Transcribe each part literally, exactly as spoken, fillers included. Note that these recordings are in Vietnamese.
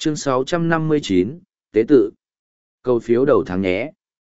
Chương sáu trăm năm mươi chín, Tế tự. Câu phiếu đầu tháng nhé.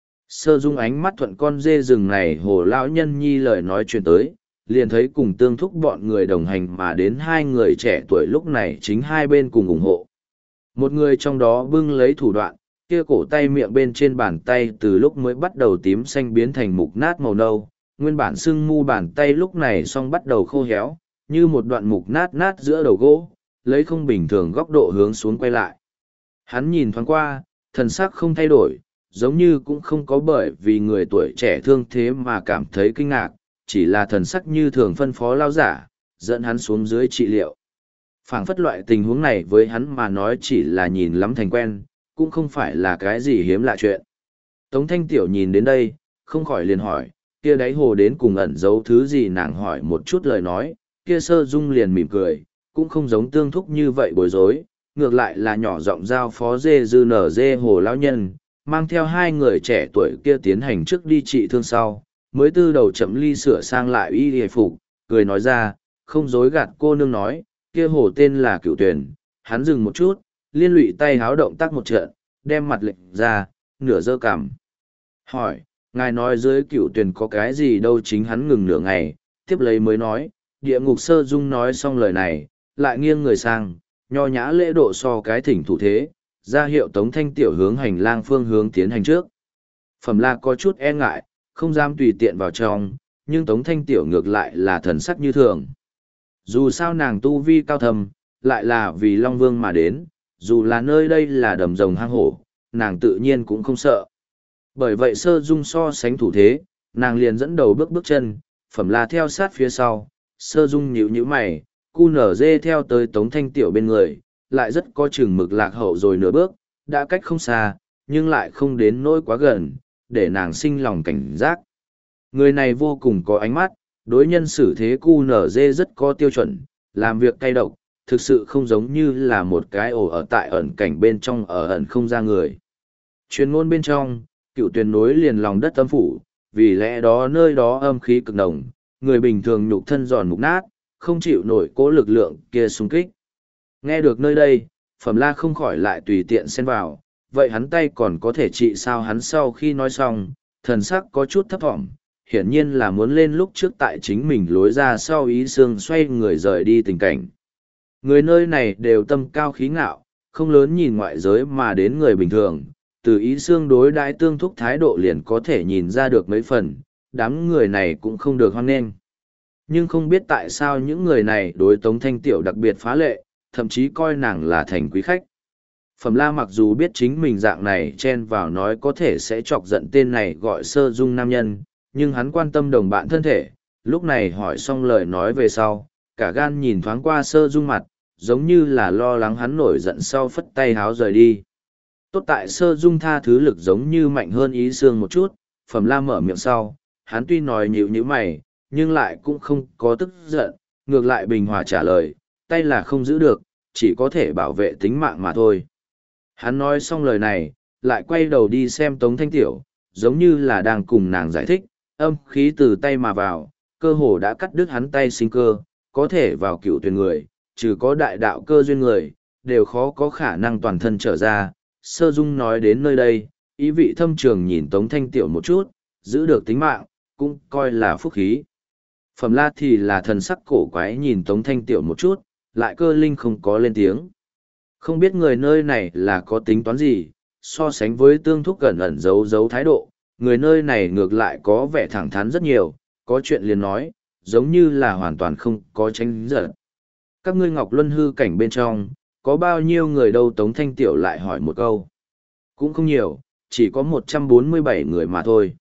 Sơ Dung ánh mắt thuận con dê rừng này hồ lão nhân nhi lời nói chuyện tới, liền thấy cùng tương thúc bọn người đồng hành mà đến hai người trẻ tuổi lúc này chính hai bên cùng ủng hộ. Một người trong đó bưng lấy thủ đoạn, kia cổ tay miệng bên trên bàn tay từ lúc mới bắt đầu tím xanh biến thành mục nát màu nâu, nguyên bản sưng mu bàn tay lúc này song bắt đầu khô héo, như một đoạn mục nát nát giữa đầu gỗ, lấy không bình thường góc độ hướng xuống quay lại. Hắn nhìn thoáng qua, thần sắc không thay đổi, giống như cũng không có bởi vì người tuổi trẻ thương thế mà cảm thấy kinh ngạc, chỉ là thần sắc như thường phân phó lao giả, dẫn hắn xuống dưới trị liệu. Phảng phất loại tình huống này với hắn mà nói chỉ là nhìn lắm thành quen, cũng không phải là cái gì hiếm lạ chuyện. Tống Thanh Tiểu nhìn đến đây, không khỏi liền hỏi, kia đáy hồ đến cùng ẩn giấu thứ gì, nàng hỏi một chút lời nói, kia Sơ Dung liền mỉm cười, cũng không giống tương thúc như vậy bối rối, ngược lại là nhỏ giọng giao phó dê dư nở dê hồ lão nhân, mang theo hai người trẻ tuổi kia tiến hành trước đi trị thương sau, mới tư đầu chậm ly sửa sang lại y hề phục, cười nói ra, không dối gạt cô nương nói, kia hồ tên là Cửu Tuyền. Hắn dừng một chút, liên lụy tay háo động tác một trận, đem mặt lệnh ra, nửa dơ cằm. Hỏi, ngài nói dưới Cửu Tuyền có cái gì đâu? Chính hắn ngừng nửa ngày, tiếp lấy mới nói, địa ngục Sơ Dung nói xong lời này, lại nghiêng người sang, nho nhã lễ độ so cái thỉnh thủ thế, ra hiệu Tống Thanh Tiểu hướng hành lang phương hướng tiến hành trước. Phẩm La có chút e ngại, không dám tùy tiện vào trong, nhưng Tống Thanh Tiểu ngược lại là thần sắc như thường. Dù sao nàng tu vi cao thầm, lại là vì Long Vương mà đến, dù là nơi đây là đầm rồng hang hổ, nàng tự nhiên cũng không sợ. Bởi vậy Sơ Dung so sánh thủ thế, nàng liền dẫn đầu bước bước chân, Phẩm La theo sát phía sau, Sơ Dung nhíu nhíu mày, cu nở dê theo tới Tống Thanh Tiểu bên người, lại rất có chừng mực lạc hậu rồi nửa bước, đã cách không xa, nhưng lại không đến nỗi quá gần, để nàng sinh lòng cảnh giác. Người này vô cùng có ánh mắt, đối nhân xử thế cu nở dê rất có tiêu chuẩn, làm việc cay độc, thực sự không giống như là một cái ổ ở tại ẩn cảnh bên trong ở ẩn không ra người. Chuyên ngôn bên trong, Cựu Tuyền nối liền lòng đất âm phủ, vì lẽ đó nơi đó âm khí cực nồng, người bình thường nhục thân giòn mục nát, không chịu nổi cố lực lượng kia xung kích. Nghe được nơi đây, Phẩm La không khỏi lại tùy tiện xen vào, vậy hắn tay còn có thể trị sao? Hắn sau khi nói xong, thần sắc có chút thấp thỏm, hiển nhiên là muốn lên lúc trước tại chính mình lối ra sau ý xương xoay người rời đi tình cảnh. Người nơi này đều tâm cao khí ngạo, không lớn nhìn ngoại giới mà đến người bình thường, từ ý xương đối đãi tương thúc thái độ liền có thể nhìn ra được mấy phần, đám người này cũng không được hoan nghênh. Nhưng không biết tại sao những người này đối Tống Thanh Tiểu đặc biệt phá lệ, thậm chí coi nàng là thành quý khách. Phẩm La mặc dù biết chính mình dạng này chen vào nói có thể sẽ chọc giận tên này gọi Sơ Dung nam nhân, nhưng hắn quan tâm đồng bạn thân thể, lúc này hỏi xong lời nói về sau, cả gan nhìn thoáng qua Sơ Dung mặt, giống như là lo lắng hắn nổi giận sau phất tay háo rời đi. Tốt tại Sơ Dung tha thứ lực giống như mạnh hơn ý xương một chút, Phẩm La mở miệng sau, hắn tuy nói nhịu như mày, nhưng lại cũng không có tức giận, ngược lại bình hòa trả lời, tay là không giữ được, chỉ có thể bảo vệ tính mạng mà thôi. Hắn nói xong lời này, lại quay đầu đi xem Tống Thanh Tiểu, giống như là đang cùng nàng giải thích, âm khí từ tay mà vào, cơ hồ đã cắt đứt hắn tay sinh cơ, có thể vào Cựu Tuyền người, trừ có đại đạo cơ duyên người, đều khó có khả năng toàn thân trở ra. Sơ Dung nói đến nơi đây, ý vị thâm trường nhìn Tống Thanh Tiểu một chút, giữ được tính mạng, cũng coi là phúc khí. Phẩm La thì là thần sắc cổ quái nhìn Tống Thanh Tiểu một chút, lại cơ linh không có lên tiếng. Không biết người nơi này là có tính toán gì, so sánh với tương thúc gần ẩn giấu giấu thái độ, người nơi này ngược lại có vẻ thẳng thắn rất nhiều, có chuyện liền nói, giống như là hoàn toàn không có tranh giận. Các ngươi Ngọc Luân hư cảnh bên trong, có bao nhiêu người đâu? Tống Thanh Tiểu lại hỏi một câu. Cũng không nhiều, chỉ có một trăm bốn mươi bảy người mà thôi.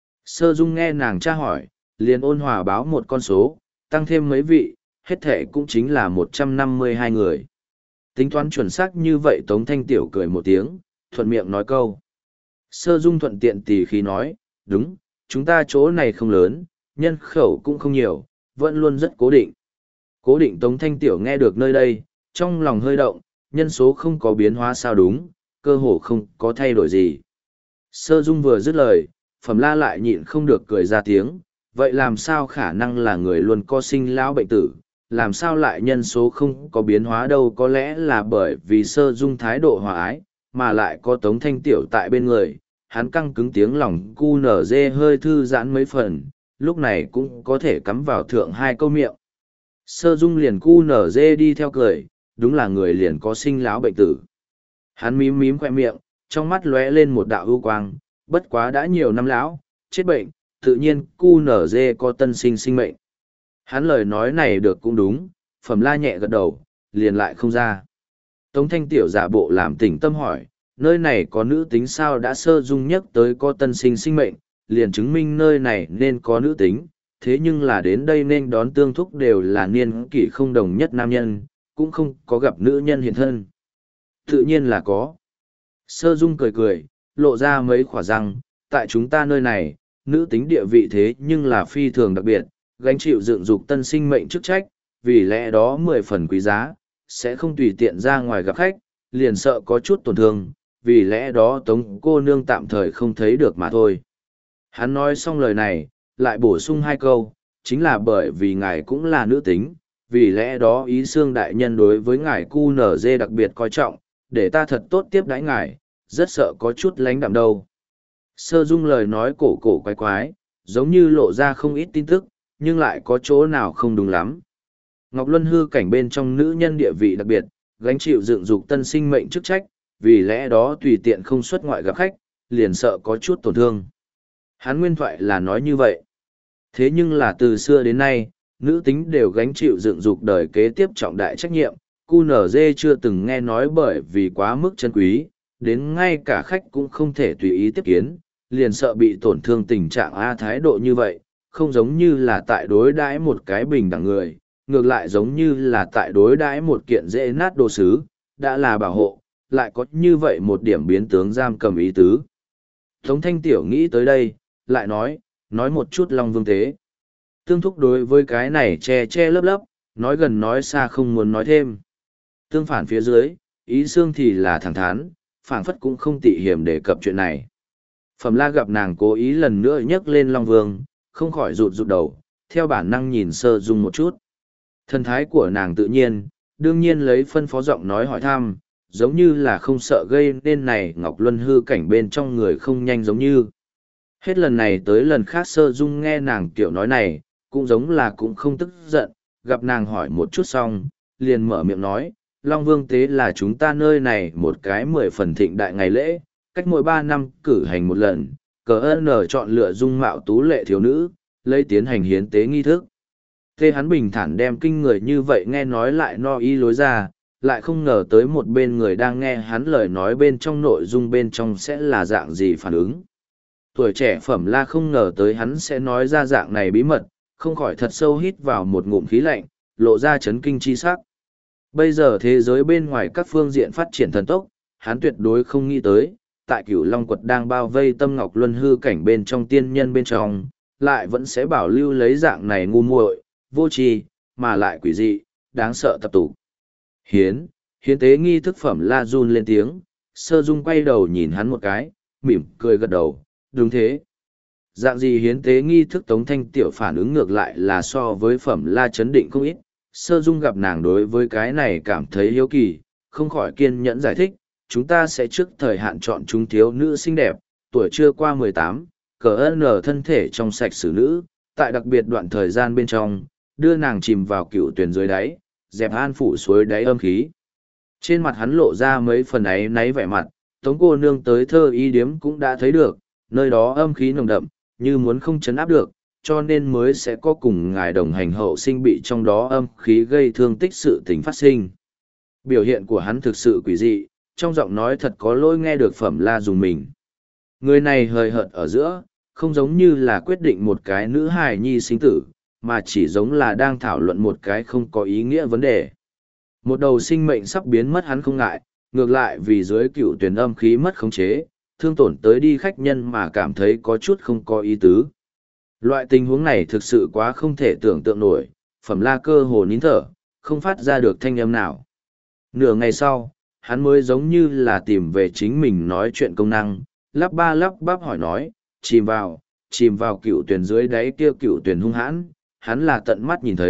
Sơ Dung nghe nàng tra hỏi, liền ôn hòa báo một con số, tăng thêm mấy vị, hết thể cũng chính là một trăm năm mươi hai người. Tính toán chuẩn xác như vậy? Tống Thanh Tiểu cười một tiếng, thuận miệng nói câu. Sơ Dung thuận tiện tỉ khí nói, đúng, chúng ta chỗ này không lớn, nhân khẩu cũng không nhiều, vẫn luôn rất cố định. Cố định. Tống Thanh Tiểu nghe được nơi đây, trong lòng hơi động, nhân số không có biến hóa sao? Đúng, cơ hồ không có thay đổi gì. Sơ Dung vừa dứt lời, Phẩm La lại nhịn không được cười ra tiếng, vậy làm sao khả năng là người luôn có sinh lão bệnh tử, làm sao lại nhân số không có biến hóa đâu, có lẽ là bởi vì Sơ Dung thái độ hòa ái, mà lại có Tống Thanh Tiểu tại bên người, hắn căng cứng tiếng lòng cu nở dê hơi thư giãn mấy phần, lúc này cũng có thể cắm vào thượng hai câu miệng. Sơ Dung liền cu nở dê đi theo cười, đúng là người liền có sinh lão bệnh tử. Hắn mím mím khoe miệng, trong mắt lóe lên một đạo ưu quang, bất quá đã nhiều năm lão, chết bệnh, tự nhiên cu nở dê có tân sinh sinh mệnh. Hắn lời nói này được cũng đúng, Phẩm La nhẹ gật đầu, liền lại không ra. Tống Thanh Tiểu giả bộ làm tỉnh tâm hỏi, nơi này có nữ tính sao? Đã Sơ Dung nhắc tới có tân sinh sinh mệnh, liền chứng minh nơi này nên có nữ tính, thế nhưng là đến đây nên đón Tương Thúc đều là niên kỷ không đồng nhất nam nhân, cũng không có gặp nữ nhân hiện thân. Tự nhiên là có. Sơ Dung cười cười, lộ ra mấy khỏa răng, tại chúng ta nơi này, nữ tính địa vị thế nhưng là phi thường đặc biệt, gánh chịu dựng dục tân sinh mệnh chức trách, vì lẽ đó mười phần quý giá, sẽ không tùy tiện ra ngoài gặp khách, liền sợ có chút tổn thương, vì lẽ đó Tống cô nương tạm thời không thấy được mà thôi. Hắn nói xong lời này, lại bổ sung hai câu, chính là bởi vì ngài cũng là nữ tính, vì lẽ đó ý xương đại nhân đối với ngài cu nở dê đặc biệt coi trọng, để ta thật tốt tiếp đãi ngài, rất sợ có chút lánh đạm đâu. Sơ Dung lời nói cổ cổ quái quái, giống như lộ ra không ít tin tức, nhưng lại có chỗ nào không đúng lắm. Ngọc Luân hư cảnh bên trong nữ nhân địa vị đặc biệt, gánh chịu dựng dục tân sinh mệnh chức trách, vì lẽ đó tùy tiện không xuất ngoại gặp khách, liền sợ có chút tổn thương. Hắn nguyên thoại là nói như vậy. Thế nhưng là từ xưa đến nay, nữ tính đều gánh chịu dựng dục đời kế tiếp trọng đại trách nhiệm, cu nở dê chưa từng nghe nói bởi vì quá mức chân quý, đến ngay cả khách cũng không thể tùy ý tiếp kiến, liền sợ bị tổn thương tình trạng A thái độ như vậy, không giống như là tại đối đãi một cái bình đẳng người, ngược lại giống như là tại đối đãi một kiện dễ nát đồ sứ, đã là bảo hộ, lại có như vậy một điểm biến tướng giam cầm ý tứ. Tống Thanh Tiểu nghĩ tới đây, lại nói, nói một chút Long Vương Tế. Tương Thúc đối với cái này che che lấp lấp, nói gần nói xa không muốn nói thêm. Tương phản phía dưới, ý xương thì là thẳng thắn, phảng phất cũng không tị hiểm đề cập chuyện này. Phẩm La gặp nàng cố ý lần nữa nhắc lên Long Vương, không khỏi rụt rụt đầu, theo bản năng nhìn Sơ Dung một chút. Thần thái của nàng tự nhiên, đương nhiên lấy phân phó giọng nói hỏi thăm, giống như là không sợ gây nên này Ngọc Luân hư cảnh bên trong người không nhanh giống như. Hết lần này tới lần khác Sơ Dung nghe nàng kiểu nói này, cũng giống là cũng không tức giận, gặp nàng hỏi một chút xong, liền mở miệng nói, Long Vương Tế là chúng ta nơi này một cái mười phần thịnh đại ngày lễ, cách mỗi ba năm cử hành một lần, cờ ơn chọn lựa dung mạo tú lệ thiếu nữ, lấy tiến hành hiến tế nghi thức. Thế hắn bình thản đem kinh người như vậy nghe nói lại no y lối ra, lại không ngờ tới một bên người đang nghe hắn lời nói bên trong nội dung bên trong sẽ là dạng gì phản ứng. Tuổi trẻ Phẩm La không ngờ tới hắn sẽ nói ra dạng này bí mật, không khỏi thật sâu hít vào một ngụm khí lạnh, lộ ra chấn kinh chi sắc. Bây giờ thế giới bên ngoài các phương diện phát triển thần tốc, hắn tuyệt đối không nghĩ tới, tại Cửu Long Quật đang bao vây Tâm Ngọc Luân hư cảnh bên trong tiên nhân bên trong, lại vẫn sẽ bảo lưu lấy dạng này ngu muội, vô tri, mà lại quỷ dị, đáng sợ tập tụ. Hiến, hiến tế nghi thức Phẩm La run lên tiếng, Sơ Dung quay đầu nhìn hắn một cái, mỉm cười gật đầu, đúng thế. Dạng gì hiến tế nghi thức Tống Thanh Tiểu phản ứng ngược lại là so với Phẩm La chấn định không ít. Sơ Dung gặp nàng đối với cái này cảm thấy hiếu kỳ, không khỏi kiên nhẫn giải thích, chúng ta sẽ trước thời hạn chọn chúng thiếu nữ xinh đẹp, tuổi chưa qua mười tám, cờ ơn ở thân thể trong sạch xử nữ, tại đặc biệt đoạn thời gian bên trong, đưa nàng chìm vào cựu tuyển dưới đáy, dẹp an phủ suối đáy âm khí. Trên mặt hắn lộ ra mấy phần ấy náy vẻ mặt, Tống cô nương tới thơ y điếm cũng đã thấy được, nơi đó âm khí nồng đậm, như muốn không chấn áp được, cho nên mới sẽ có cùng ngài đồng hành hậu sinh bị trong đó âm khí gây thương tích sự tình phát sinh. Biểu hiện của hắn thực sự quỷ dị, trong giọng nói thật có lỗi nghe được Phẩm La dùng mình. Người này hời hợt ở giữa, không giống như là quyết định một cái nữ hài nhi sinh tử, mà chỉ giống là đang thảo luận một cái không có ý nghĩa vấn đề. Một đầu sinh mệnh sắp biến mất hắn không ngại, ngược lại vì dưới cựu tuyển âm khí mất khống chế, thương tổn tới đi khách nhân mà cảm thấy có chút không có ý tứ. Loại tình huống này thực sự quá không thể tưởng tượng nổi, Phẩm La cơ hồ nín thở, không phát ra được thanh âm nào. Nửa ngày sau, hắn mới giống như là tìm về chính mình nói chuyện công năng, lắp ba lắp bắp hỏi nói, chìm vào, chìm vào cựu tuyển dưới đáy kia cựu tuyển hung hãn, hắn là tận mắt nhìn thấy,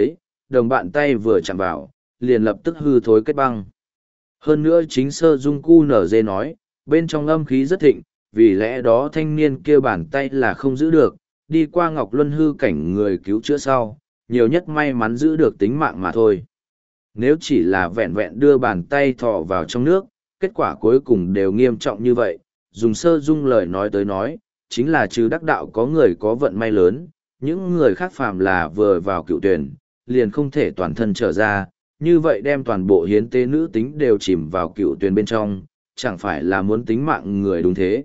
đồng bạn tay vừa chạm vào, liền lập tức hư thối kết băng. Hơn nữa chính Sơ Dung Cu nở dê nói, bên trong âm khí rất thịnh, vì lẽ đó thanh niên kia bàn tay là không giữ được, đi qua Ngọc Luân hư cảnh người cứu chữa sau, nhiều nhất may mắn giữ được tính mạng mà thôi. Nếu chỉ là vẹn vẹn đưa bàn tay thọ vào trong nước, kết quả cuối cùng đều nghiêm trọng như vậy, dùng Sơ Dung lời nói tới nói, chính là trừ đắc đạo có người có vận may lớn, những người khác phàm là vừa vào cựu tuyển, liền không thể toàn thân trở ra, như vậy đem toàn bộ hiến tế nữ tính đều chìm vào cựu tuyển bên trong, chẳng phải là muốn tính mạng người đúng thế.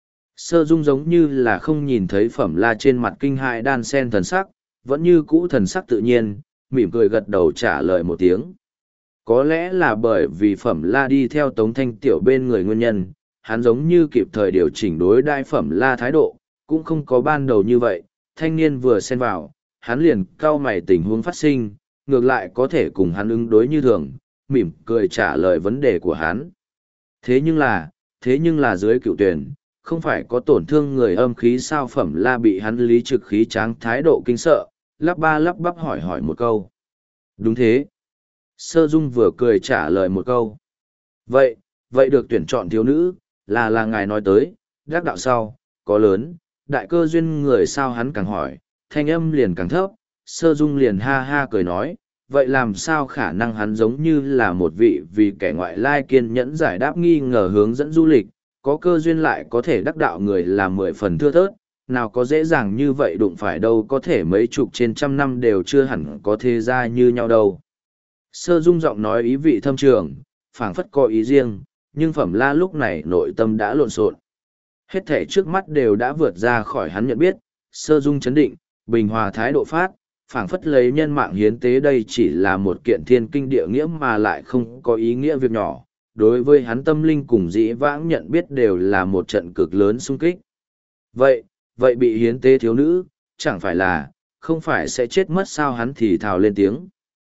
Sơ Dung giống như là không nhìn thấy Phẩm La trên mặt kinh hại đan sen thần sắc, vẫn như cũ thần sắc tự nhiên, mỉm cười gật đầu trả lời một tiếng. Có lẽ là bởi vì Phẩm La đi theo Tống Thanh Tiểu bên người nguyên nhân, hắn giống như kịp thời điều chỉnh đối đai Phẩm La thái độ, cũng không có ban đầu như vậy, thanh niên vừa xen vào, hắn liền cau mày tình huống phát sinh, ngược lại có thể cùng hắn ứng đối như thường, mỉm cười trả lời vấn đề của hắn. Thế nhưng là, thế nhưng là dưới cựu tuyển, không phải có tổn thương người âm khí sao? Phẩm La bị hắn lý trực khí tráng thái độ kinh sợ, lắp ba lắp bắp hỏi hỏi một câu. Đúng thế. Sơ Dung vừa cười trả lời một câu. Vậy, vậy được tuyển chọn thiếu nữ, là là ngài nói tới, đắc đạo sau, có lớn, đại cơ duyên người sao? Hắn càng hỏi, thanh âm liền càng thấp, Sơ Dung liền ha ha cười nói, vậy làm sao khả năng? Hắn giống như là một vị vì kẻ ngoại lai kiên nhẫn giải đáp nghi ngờ hướng dẫn du lịch, có cơ duyên lại có thể đắc đạo người là mười phần thưa thớt, nào có dễ dàng như vậy đụng phải đâu, có thể mấy chục trên trăm năm đều chưa hẳn có thế gia như nhau đâu. Sơ Dung giọng nói ý vị thâm trường, phảng phất có ý riêng, nhưng Phẩm La lúc này nội tâm đã lộn xộn. Hết thể trước mắt đều đã vượt ra khỏi hắn nhận biết, Sơ Dung chấn định, bình hòa thái độ phát, phảng phất lấy nhân mạng hiến tế đây chỉ là một kiện thiên kinh địa nghĩa mà lại không có ý nghĩa việc nhỏ. Đối với hắn tâm linh cùng dĩ vãng nhận biết đều là một trận cực lớn xung kích. Vậy, vậy bị hiến tế thiếu nữ, chẳng phải là, không phải sẽ chết mất sao? Hắn thì thào lên tiếng.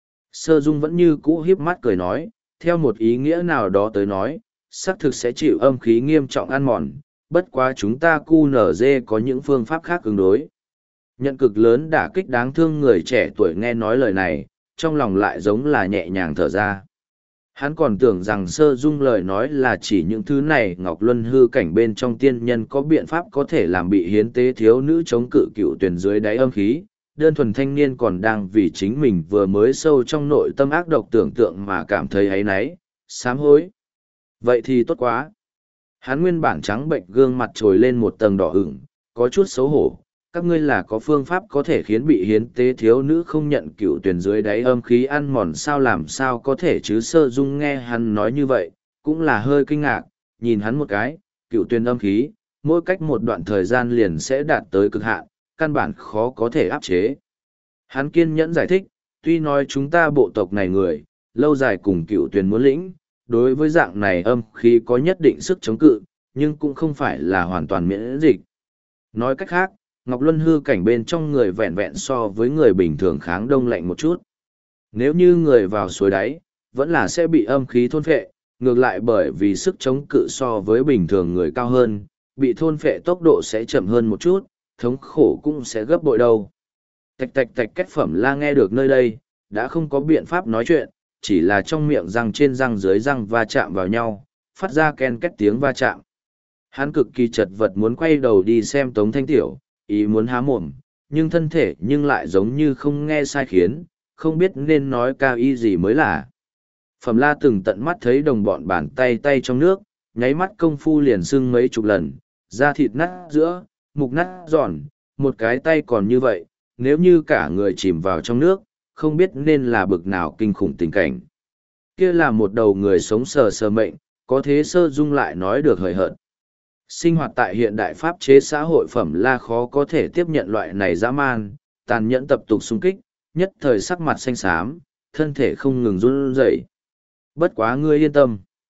Sơ Dung vẫn như cũ hiếp mắt cười nói, theo một ý nghĩa nào đó tới nói, xác thực sẽ chịu âm khí nghiêm trọng ăn mòn, bất quá chúng ta cu nở dê có những phương pháp khác ứng đối. Nhận cực lớn đả kích đáng thương, người trẻ tuổi nghe nói lời này, trong lòng lại giống là nhẹ nhàng thở ra. Hắn còn tưởng rằng Sơ Dung lời nói là chỉ những thứ này Ngọc Luân hư cảnh bên trong tiên nhân có biện pháp có thể làm bị hiến tế thiếu nữ chống cự cựu tuyển dưới đáy âm khí, đơn thuần thanh niên còn đang vì chính mình vừa mới sâu trong nội tâm ác độc tưởng tượng mà cảm thấy áy náy, sám hối. Vậy thì tốt quá. Hắn nguyên bản trắng bệnh gương mặt trồi lên một tầng đỏ ửng, có chút xấu hổ. Các ngươi là có phương pháp có thể khiến bị hiến tế thiếu nữ không nhận cựu tuyển dưới đáy âm khí ăn mòn sao? Làm sao có thể chứ? Sơ Dung nghe hắn nói như vậy, cũng là hơi kinh ngạc, nhìn hắn một cái, cựu tuyển âm khí, mỗi cách một đoạn thời gian liền sẽ đạt tới cực hạn, căn bản khó có thể áp chế. Hắn kiên nhẫn giải thích, tuy nói chúng ta bộ tộc này người, lâu dài cùng cựu tuyển muốn lĩnh, đối với dạng này âm khí có nhất định sức chống cự, nhưng cũng không phải là hoàn toàn miễn dịch. Nói cách khác, Ngọc Luân hư cảnh bên trong người vẹn vẹn so với người bình thường kháng đông lạnh một chút. Nếu như người vào suối đáy, vẫn là sẽ bị âm khí thôn phệ, ngược lại bởi vì sức chống cự so với bình thường người cao hơn, bị thôn phệ tốc độ sẽ chậm hơn một chút, thống khổ cũng sẽ gấp bội đâu. Tạch tạch tạch, kết Phẩm La nghe được nơi đây, đã không có biện pháp nói chuyện, chỉ là trong miệng răng trên răng dưới răng va chạm vào nhau, phát ra ken két tiếng va chạm. Hắn cực kỳ chật vật muốn quay đầu đi xem Tống Thanh Tiểu, ý muốn há mồm, nhưng thân thể nhưng lại giống như không nghe sai khiến, không biết nên nói cao y gì mới là. Phẩm La từng tận mắt thấy đồng bọn bàn tay tay trong nước, nháy mắt công phu liền sưng mấy chục lần, da thịt nát giữa, mục nát giòn, một cái tay còn như vậy, nếu như cả người chìm vào trong nước, không biết nên là bực nào kinh khủng tình cảnh. Kia là một đầu người sống sờ sờ mệnh, có thế Sơ Dung lại nói được hời hợt. Sinh hoạt tại hiện đại pháp chế xã hội, Phẩm La khó có thể tiếp nhận loại này dã man, tàn nhẫn tập tục xung kích, nhất thời sắc mặt xanh xám, thân thể không ngừng run rẩy. Bất quá ngươi yên tâm.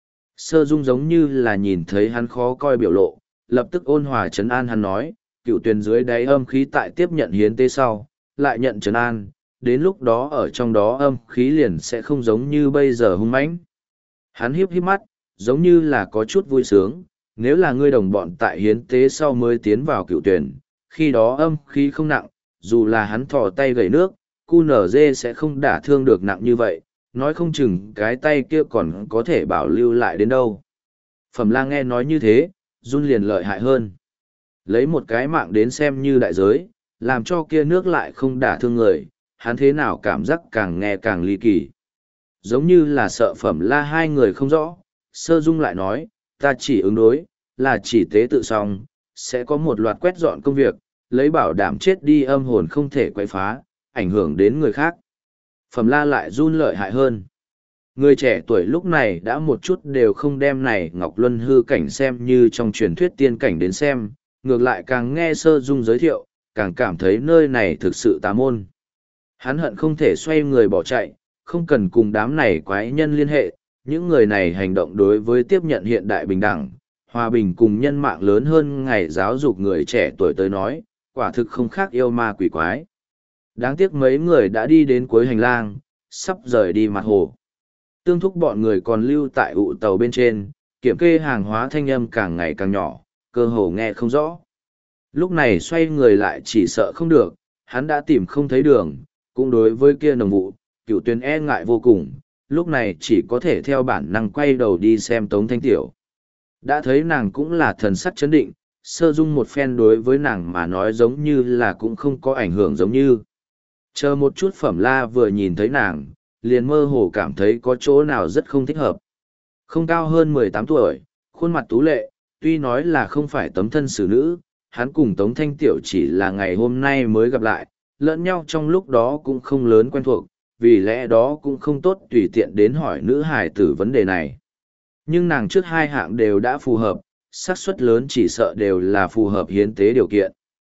Sơ Dung giống như là nhìn thấy hắn khó coi biểu lộ, lập tức ôn hòa trấn an hắn nói, cựu tuyển dưới đáy âm khí tại tiếp nhận hiến tế sau, lại nhận trấn an, đến lúc đó ở trong đó âm khí liền sẽ không giống như bây giờ hung mãnh. Hắn hiếp hiếp mắt, giống như là có chút vui sướng, nếu là ngươi đồng bọn tại hiến tế sau mới tiến vào cựu tuyển, khi đó âm khí không nặng, dù là hắn thò tay gầy nước, cu nở dê sẽ không đả thương được nặng như vậy, nói không chừng cái tay kia còn có thể bảo lưu lại đến đâu. Phẩm La nghe nói như thế, run liền lợi hại hơn. Lấy một cái mạng đến xem như đại giới, làm cho kia nước lại không đả thương người, hắn thế nào cảm giác càng nghe càng ly kỳ. Giống như là sợ Phẩm La hai người không rõ, Sơ Dung lại nói, ta chỉ ứng đối, là chỉ tế tự xong, sẽ có một loạt quét dọn công việc, lấy bảo đảm chết đi âm hồn không thể quay phá, ảnh hưởng đến người khác. Phẩm La lại run lợi hại hơn. Người trẻ tuổi lúc này đã một chút đều không đem này Ngọc Luân hư cảnh xem như trong truyền thuyết tiên cảnh đến xem, ngược lại càng nghe Sơ Dung giới thiệu, càng cảm thấy nơi này thực sự tà môn. Hắn hận không thể xoay người bỏ chạy, không cần cùng đám này quái nhân liên hệ, những người này hành động đối với tiếp nhận hiện đại bình đẳng, hòa bình cùng nhân mạng lớn hơn ngày giáo dục người trẻ tuổi tới nói, quả thực không khác yêu ma quỷ quái. Đáng tiếc mấy người đã đi đến cuối hành lang, sắp rời đi mặt hồ. Tương thúc bọn người còn lưu tại ụ tàu bên trên, kiểm kê hàng hóa thanh âm càng ngày càng nhỏ, cơ hồ nghe không rõ. Lúc này xoay người lại chỉ sợ không được, hắn đã tìm không thấy đường, cũng đối với kia nồng vụ, cựu tuyến e ngại vô cùng, lúc này chỉ có thể theo bản năng quay đầu đi xem Tống Thanh Tiểu. Đã thấy nàng cũng là thần sắc chấn định, Sơ Dung một phen đối với nàng mà nói giống như là cũng không có ảnh hưởng giống như. Chờ một chút Phẩm La vừa nhìn thấy nàng, liền mơ hồ cảm thấy có chỗ nào rất không thích hợp. Không cao hơn mười tám tuổi, khuôn mặt tú lệ, tuy nói là không phải tấm thân xử nữ, hắn cùng Tống Thanh Tiểu chỉ là ngày hôm nay mới gặp lại, lẫn nhau trong lúc đó cũng không lớn quen thuộc, vì lẽ đó cũng không tốt tùy tiện đến hỏi nữ hải tử vấn đề này. Nhưng nàng trước hai hạng đều đã phù hợp, xác suất lớn chỉ sợ đều là phù hợp hiến tế điều kiện.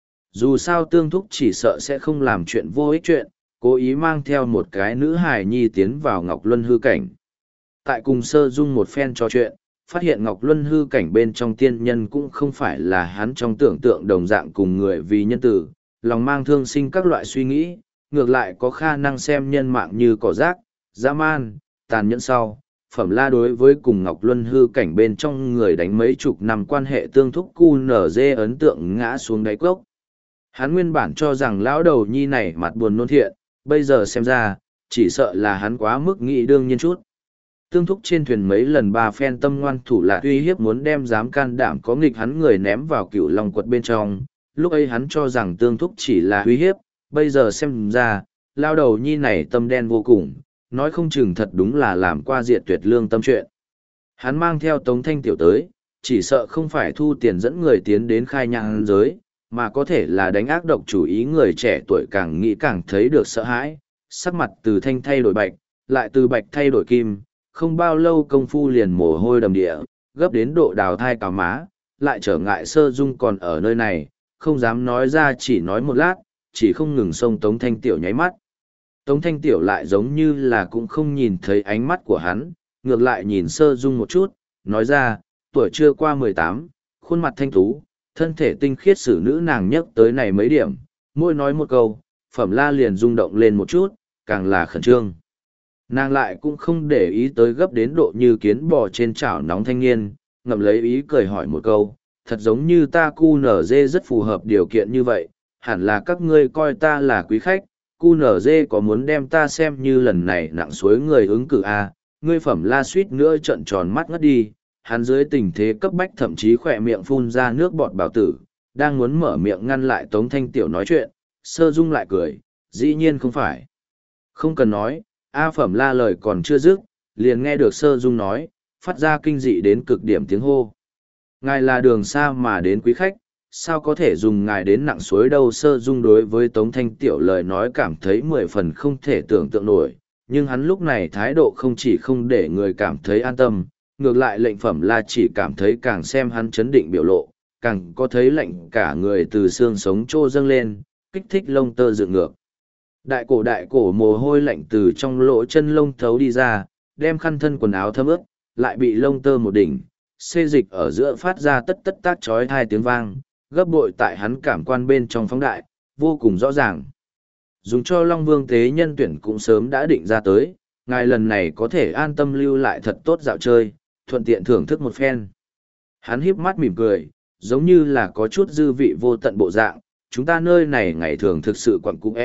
Dù sao Tương Thúc chỉ sợ sẽ không làm chuyện vô ích chuyện, cố ý mang theo một cái nữ hài nhi tiến vào Ngọc Luân hư cảnh. Tại cùng Sơ Dung một phen trò chuyện, phát hiện Ngọc Luân hư cảnh bên trong tiên nhân cũng không phải là hắn trong tưởng tượng đồng dạng cùng người vì nhân tử, lòng mang thương sinh các loại suy nghĩ, ngược lại có khả năng xem nhân mạng như cỏ rác, dã man, tàn nhẫn sau. Phẩm La đối với cùng Ngọc Luân hư cảnh bên trong người đánh mấy chục năm quan hệ tương thúc cu nở dê ấn tượng ngã xuống đáy cốc. Hắn nguyên bản cho rằng lão đầu nhi này mặt buồn nôn thiện, bây giờ xem ra, chỉ sợ là hắn quá mức nghĩ đương nhiên chút. Tương thúc trên thuyền mấy lần ba phen tâm ngoan thủ lạ uy hiếp muốn đem dám can đảm có nghịch hắn người ném vào cựu long quật bên trong, lúc ấy hắn cho rằng tương thúc chỉ là uy hiếp, bây giờ xem ra, lão đầu nhi này tâm đen vô cùng, nói không chừng thật đúng là làm qua diệt tuyệt lương tâm chuyện. Hắn mang theo Tống Thanh Tiểu tới, chỉ sợ không phải thu tiền dẫn người tiến đến khai nhang giới, mà có thể là đánh ác độc chủ ý người trẻ tuổi càng nghĩ càng thấy được sợ hãi, sắc mặt từ thanh thay đổi bạch, lại từ bạch thay đổi kim, không bao lâu công phu liền mồ hôi đầm địa, gấp đến độ đào thai cào má, lại trở ngại Sơ Dung còn ở nơi này, không dám nói ra chỉ nói một lát, chỉ không ngừng xông Tống Thanh Tiểu nháy mắt. Tống Thanh Tiểu lại giống như là cũng không nhìn thấy ánh mắt của hắn, ngược lại nhìn Sơ Dung một chút, nói ra, tuổi chưa qua mười tám, khuôn mặt thanh tú, thân thể tinh khiết xử nữ nàng nhắc tới này mấy điểm, mỗi nói một câu, Phẩm La liền rung động lên một chút, càng là khẩn trương. Nàng lại cũng không để ý tới gấp đến độ như kiến bò trên chảo nóng thanh niên, ngậm lấy ý cười hỏi một câu, thật giống như ta cu nở dê rất phù hợp điều kiện như vậy, hẳn là các ngươi coi ta là quý khách, cu nở dê có muốn đem ta xem như lần này nặng suối người ứng cử à, ngươi Phẩm La suýt nữa trợn tròn mắt ngất đi, hắn dưới tình thế cấp bách thậm chí khỏe miệng phun ra nước bọt bảo tử, đang muốn mở miệng ngăn lại Tống Thanh Tiểu nói chuyện, Sơ Dung lại cười, dĩ nhiên không phải. Không cần nói, A Phẩm La lời còn chưa dứt, liền nghe được Sơ Dung nói, phát ra kinh dị đến cực điểm tiếng hô. Ngài là đường xa mà đến quý khách, sao có thể dùng ngài đến nặng suối đâu. Sơ Dung đối với Tống Thanh Tiểu lời nói cảm thấy mười phần không thể tưởng tượng nổi, nhưng hắn lúc này thái độ không chỉ không để người cảm thấy an tâm, ngược lại lệnh Phẩm La chỉ cảm thấy càng xem hắn chấn định biểu lộ, càng có thấy lệnh cả người từ xương sống trô dâng lên, kích thích lông tơ dựng ngược. Đại cổ đại cổ mồ hôi lạnh từ trong lỗ chân lông thấu đi ra, đem khăn thân quần áo thấm ướt, lại bị lông tơ một đỉnh, xê dịch ở giữa phát ra tất tất tác chói hai tiếng vang, gấp bội tại hắn cảm quan bên trong phóng đại, vô cùng rõ ràng. Dùng cho Long Vương tế nhân tuyển cũng sớm đã định ra tới, ngài lần này có thể an tâm lưu lại thật tốt dạo chơi, thuận tiện thưởng thức một phen. Hắn híp mắt mỉm cười, giống như là có chút dư vị vô tận bộ dạng, chúng ta nơi này ngày thường thực sự quẩn cung ẽ,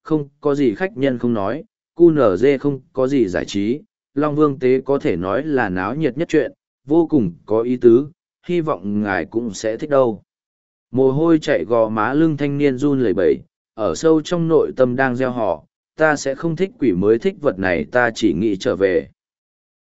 không có gì khách nhân không nói, cu nở dê không có gì giải trí, Long Vương tế có thể nói là náo nhiệt nhất chuyện, vô cùng có ý tứ, hy vọng ngài cũng sẽ thích đâu. Mồ hôi chạy gò má lưng thanh niên run lẩy bẩy, ở sâu trong nội tâm đang gieo họ, ta sẽ không thích quỷ mới thích vật này, ta chỉ nghĩ trở về.